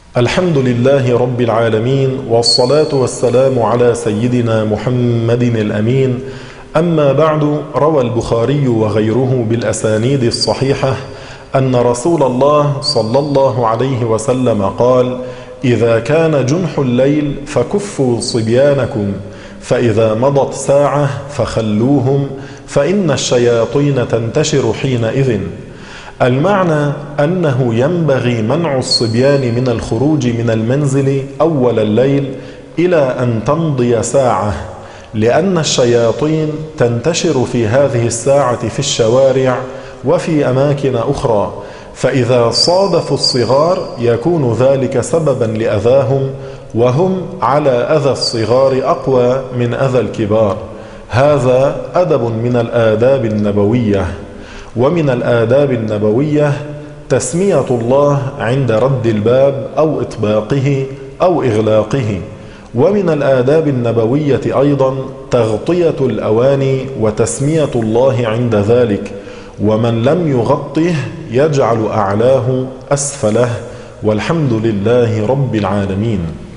الحمد لله رب العالمين، والصلاة والسلام على سيدنا محمد الأمين. أما بعد، روى البخاري وغيره بالأسانيد الصحيحة أن رسول الله صلى الله عليه وسلم قال: إذا كان جنح الليل فكفوا صبيانكم، فإذا مضت ساعة فخلوهم، فإن الشياطين تنتشر حينئذ. المعنى أنه ينبغي منع الصبيان من الخروج من المنزل أول الليل إلى أن تمضي ساعة، لأن الشياطين تنتشر في هذه الساعة في الشوارع وفي أماكن أخرى، فإذا صادفوا الصغار يكون ذلك سببا لأذاهم، وهم على أذى الصغار أقوى من أذى الكبار. هذا أدب من الآداب النبوية. ومن الآداب النبوية تسمية الله عند رد الباب أو إطباقه أو إغلاقه. ومن الآداب النبوية أيضا تغطية الأواني وتسمية الله عند ذلك، ومن لم يغطه يجعل أعلاه أسفله، والحمد لله رب العالمين.